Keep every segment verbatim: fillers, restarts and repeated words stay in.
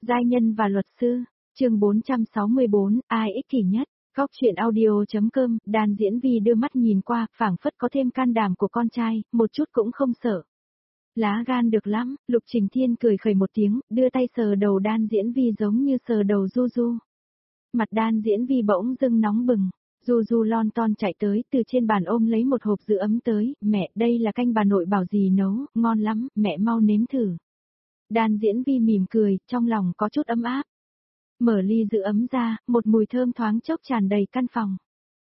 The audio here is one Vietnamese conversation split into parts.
Giai nhân và luật sư, chương bốn trăm sáu mươi bốn, ai ích kỷ nhất, góc truyện audio.com, đàn diễn Vi đưa mắt nhìn qua, phảng phất có thêm can đảm của con trai, một chút cũng không sợ. Lá gan được lắm, Lục Trình Thiên cười khẩy một tiếng, đưa tay sờ đầu đan diễn Vi giống như sờ đầu Du Du. Mặt đan diễn Vi bỗng dưng nóng bừng, Du Du lon ton chạy tới, từ trên bàn ôm lấy một hộp giữ ấm tới, mẹ, đây là canh bà nội bảo dì nấu, ngon lắm, mẹ mau nếm thử. Đan diễn Vi mỉm cười, trong lòng có chút ấm áp. Mở ly giữ ấm ra, một mùi thơm thoáng chốc tràn đầy căn phòng.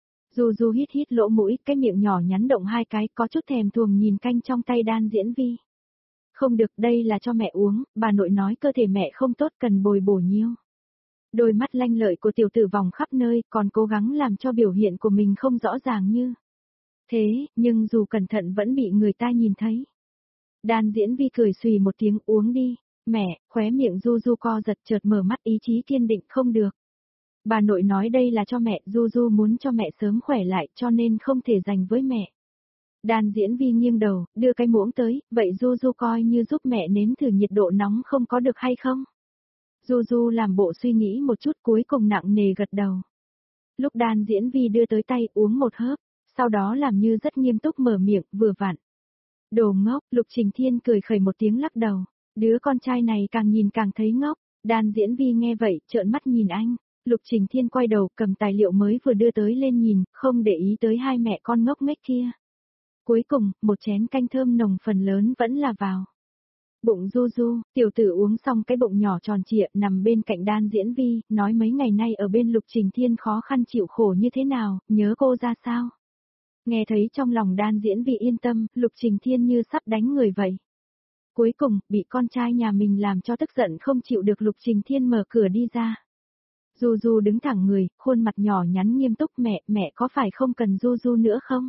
Du Du hít hít lỗ mũi, cái miệng nhỏ nhắn động hai cái, có chút thèm thuồng nhìn canh trong tay đan diễn Vi. Không được, đây là cho mẹ uống, bà nội nói cơ thể mẹ không tốt cần bồi bổ nhiêu. Đôi mắt lanh lợi của tiểu tử vòng khắp nơi, còn cố gắng làm cho biểu hiện của mình không rõ ràng như thế, nhưng dù cẩn thận vẫn bị người ta nhìn thấy. Đan diễn Vi cười xùy một tiếng, uống đi. Mẹ, khóe miệng Du Du co giật, chợt mở mắt, ý chí kiên định, không được. Bà nội nói đây là cho mẹ, Du Du muốn cho mẹ sớm khỏe lại, cho nên không thể dành với mẹ. Đan diễn Vi nghiêng đầu, đưa cái muỗng tới, vậy Du Du coi như giúp mẹ nếm thử nhiệt độ nóng không có được hay không? Du Du làm bộ suy nghĩ một chút, cuối cùng nặng nề gật đầu. Lúc đan diễn Vi đưa tới tay, uống một hớp, sau đó làm như rất nghiêm túc mở miệng, vừa vặn. Đồ ngốc, Lục Trình Thiên cười khẩy một tiếng lắc đầu. Đứa con trai này càng nhìn càng thấy ngốc. Đan diễn Vi nghe vậy, trợn mắt nhìn anh. Lục Trình Thiên quay đầu, cầm tài liệu mới vừa đưa tới lên nhìn, không để ý tới hai mẹ con ngốc nghếch kia. Cuối cùng, một chén canh thơm nồng phần lớn vẫn là vào bụng Du Du. Tiểu tử uống xong cái bụng nhỏ tròn trịa, nằm bên cạnh đan diễn Vi, nói mấy ngày nay ở bên Lục Trình Thiên khó khăn chịu khổ như thế nào, nhớ cô ra sao. Nghe thấy trong lòng đan diễn Vi yên tâm, Lục Trình Thiên như sắp đánh người vậy. Cuối cùng, bị con trai nhà mình làm cho tức giận không chịu được, Lục Trình Thiên mở cửa đi ra. Du Du đứng thẳng người, khuôn mặt nhỏ nhắn nghiêm túc, mẹ, mẹ có phải không cần Du Du nữa không?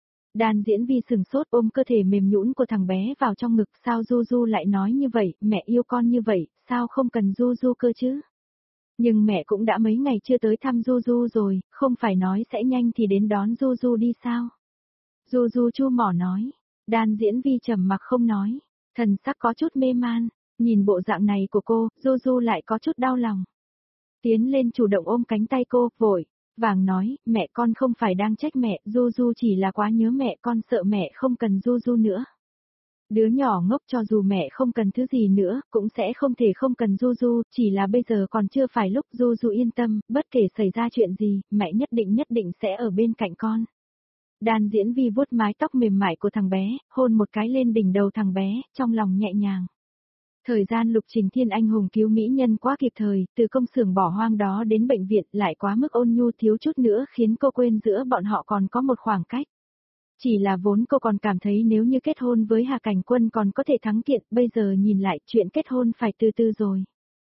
Đan diễn Vi sừng sốt, ôm cơ thể mềm nhũn của thằng bé vào trong ngực, sao Du Du lại nói như vậy, mẹ yêu con như vậy, sao không cần Du Du cơ chứ? Nhưng mẹ cũng đã mấy ngày chưa tới thăm Du Du rồi, không phải nói sẽ nhanh thì đến đón Du Du đi sao? Du Du chu mỏ nói. Đan diễn Vi trầm mặc không nói. Thần sắc có chút mê man, nhìn bộ dạng này của cô, Du Du lại có chút đau lòng. Tiến lên chủ động ôm cánh tay cô, vội vàng nói, mẹ con không phải đang trách mẹ, Du Du chỉ là quá nhớ mẹ, con sợ mẹ không cần Du Du nữa. Đứa nhỏ ngốc, cho dù mẹ không cần thứ gì nữa, cũng sẽ không thể không cần Du Du, chỉ là bây giờ còn chưa phải lúc. Du Du yên tâm, bất kể xảy ra chuyện gì, mẹ nhất định nhất định sẽ ở bên cạnh con. Đan diễn Vi vuốt mái tóc mềm mại của thằng bé, hôn một cái lên đỉnh đầu thằng bé, trong lòng nhẹ nhàng. Thời gian Lục Trình Thiên anh hùng cứu mỹ nhân quá kịp thời, từ công xưởng bỏ hoang đó đến bệnh viện lại quá mức ôn nhu, thiếu chút nữa khiến cô quên giữa bọn họ còn có một khoảng cách. Chỉ là vốn cô còn cảm thấy nếu như kết hôn với Hà Cảnh Quân còn có thể thắng kiện, bây giờ nhìn lại chuyện kết hôn phải từ từ rồi.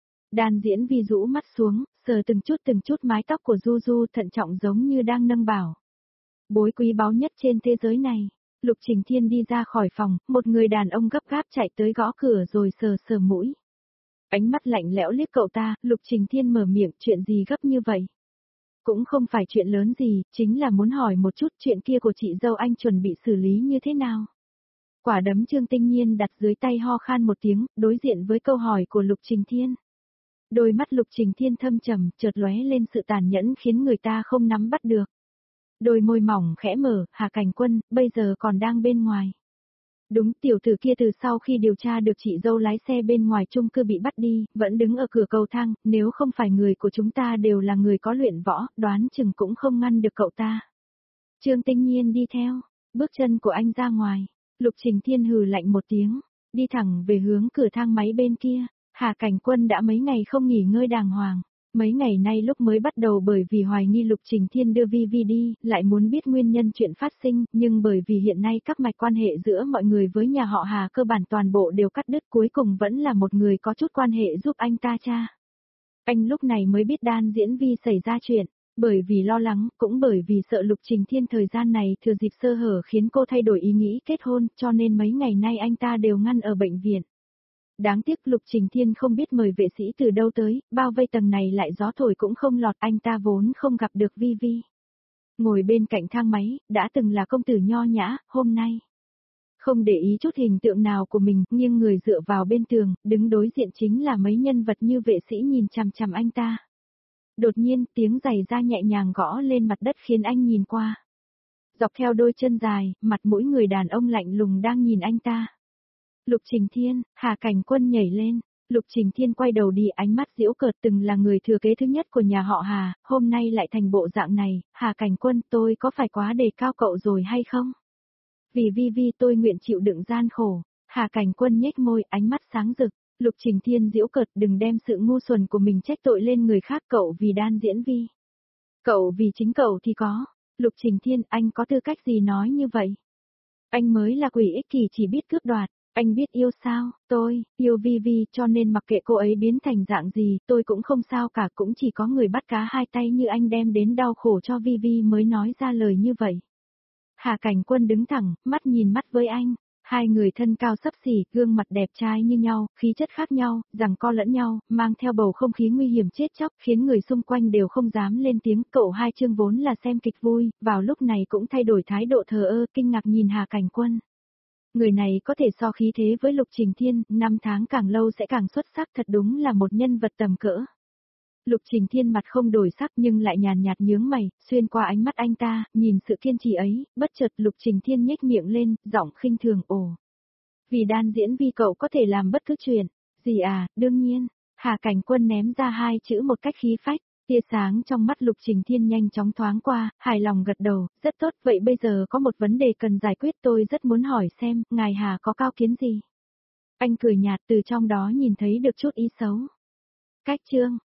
Đan diễn Vi rũ mắt xuống, sờ từng chút từng chút mái tóc của Du Du, thận trọng giống như đang nâng bảo bối quý báu nhất trên thế giới này. Lục Trình Thiên đi ra khỏi phòng, một người đàn ông gấp gáp chạy tới gõ cửa rồi sờ sờ mũi. Ánh mắt lạnh lẽo liếc cậu ta, Lục Trình Thiên mở miệng, chuyện gì gấp như vậy? Cũng không phải chuyện lớn gì, chính là muốn hỏi một chút chuyện kia của chị dâu anh chuẩn bị xử lý như thế nào. Quả đấm Trương Tinh Nhiên đặt dưới tay ho khan một tiếng, đối diện với câu hỏi của Lục Trình Thiên. Đôi mắt Lục Trình Thiên thâm trầm, chợt lóe lên sự tàn nhẫn khiến người ta không nắm bắt được. Đôi môi mỏng khẽ mở, Hà Cảnh Quân, bây giờ còn đang bên ngoài. Đúng, tiểu tử kia từ sau khi điều tra được chị dâu lái xe bên ngoài chung cư bị bắt đi, vẫn đứng ở cửa cầu thang, nếu không phải người của chúng ta đều là người có luyện võ, đoán chừng cũng không ngăn được cậu ta. Trương Tinh Nhiên đi theo, bước chân của anh ra ngoài, Lục Trình Thiên hừ lạnh một tiếng, đi thẳng về hướng cửa thang máy bên kia. Hà Cảnh Quân đã mấy ngày không nghỉ ngơi đàng hoàng. Mấy ngày nay lúc mới bắt đầu bởi vì hoài nghi Lục Trình Thiên đưa Vi Vi đi, lại muốn biết nguyên nhân chuyện phát sinh, nhưng bởi vì hiện nay các mạch quan hệ giữa mọi người với nhà họ Hà cơ bản toàn bộ đều cắt đứt, cuối cùng vẫn là một người có chút quan hệ giúp anh ta tra. Anh lúc này mới biết đan diễn Vi xảy ra chuyện, bởi vì lo lắng, cũng bởi vì sợ Lục Trình Thiên thời gian này thừa dịp sơ hở khiến cô thay đổi ý nghĩ kết hôn, cho nên mấy ngày nay anh ta đều ngăn ở bệnh viện. Đáng tiếc Lục Trình Thiên không biết mời vệ sĩ từ đâu tới, bao vây tầng này lại gió thổi cũng không lọt, anh ta vốn không gặp được Vi Vi. Ngồi bên cạnh thang máy, đã từng là công tử nho nhã, hôm nay Không để ý chút hình tượng nào của mình, nhưng người dựa vào bên tường, đứng đối diện chính là mấy nhân vật như vệ sĩ nhìn chằm chằm anh ta. Đột nhiên, tiếng giày da nhẹ nhàng gõ lên mặt đất khiến anh nhìn qua. Dọc theo đôi chân dài, mặt mũi người đàn ông lạnh lùng đang nhìn anh ta. Lục Trình Thiên, Hà Cảnh Quân nhảy lên. Lục Trình Thiên quay đầu đi, ánh mắt giễu cợt, từng là người thừa kế thứ nhất của nhà họ Hà, hôm nay lại thành bộ dạng này. Hà Cảnh Quân, tôi có phải quá đề cao cậu rồi hay không? Vì Vi Vi tôi nguyện chịu đựng gian khổ. Hà Cảnh Quân nhếch môi, ánh mắt sáng rực. Lục Trình Thiên giễu cợt, đừng đem sự ngu xuẩn của mình trách tội lên người khác, cậu vì đan diễn Vi. Cậu vì chính cậu thì có. Lục Trình Thiên, anh có tư cách gì nói như vậy? Anh mới là quỷ ích kỷ chỉ biết cướp đoạt. Anh biết yêu sao, tôi, yêu Vi Vi cho nên mặc kệ cô ấy biến thành dạng gì, tôi cũng không sao cả, cũng chỉ có người bắt cá hai tay như anh đem đến đau khổ cho Vi Vi mới nói ra lời như vậy. Hà Cảnh Quân đứng thẳng, mắt nhìn mắt với anh, hai người thân cao xấp xỉ, gương mặt đẹp trai như nhau, khí chất khác nhau, giằng co lẫn nhau, mang theo bầu không khí nguy hiểm chết chóc, khiến người xung quanh đều không dám lên tiếng. Cậu hai Chương vốn là xem kịch vui, vào lúc này cũng thay đổi thái độ thờ ơ, kinh ngạc nhìn Hà Cảnh Quân. Người này có thể so khí thế với Lục Trình Thiên, năm tháng càng lâu sẽ càng xuất sắc, thật đúng là một nhân vật tầm cỡ. Lục Trình Thiên mặt không đổi sắc nhưng lại nhàn nhạt nhướng mày, xuyên qua ánh mắt anh ta, nhìn sự kiên trì ấy, bất chợt Lục Trình Thiên nhếch miệng lên, giọng khinh thường, ồ. Vì đan diễn Vi cậu có thể làm bất cứ chuyện, gì à, đương nhiên. Hà Cảnh Quân ném ra hai chữ một cách khí phách. Tia sáng trong mắt Lục Trình Thiên nhanh chóng thoáng qua, hài lòng gật đầu, rất tốt, vậy bây giờ có một vấn đề cần giải quyết, tôi rất muốn hỏi xem, ngài Hà có cao kiến gì? Anh cười nhạt, từ trong đó nhìn thấy được chút ý xấu. Cách chương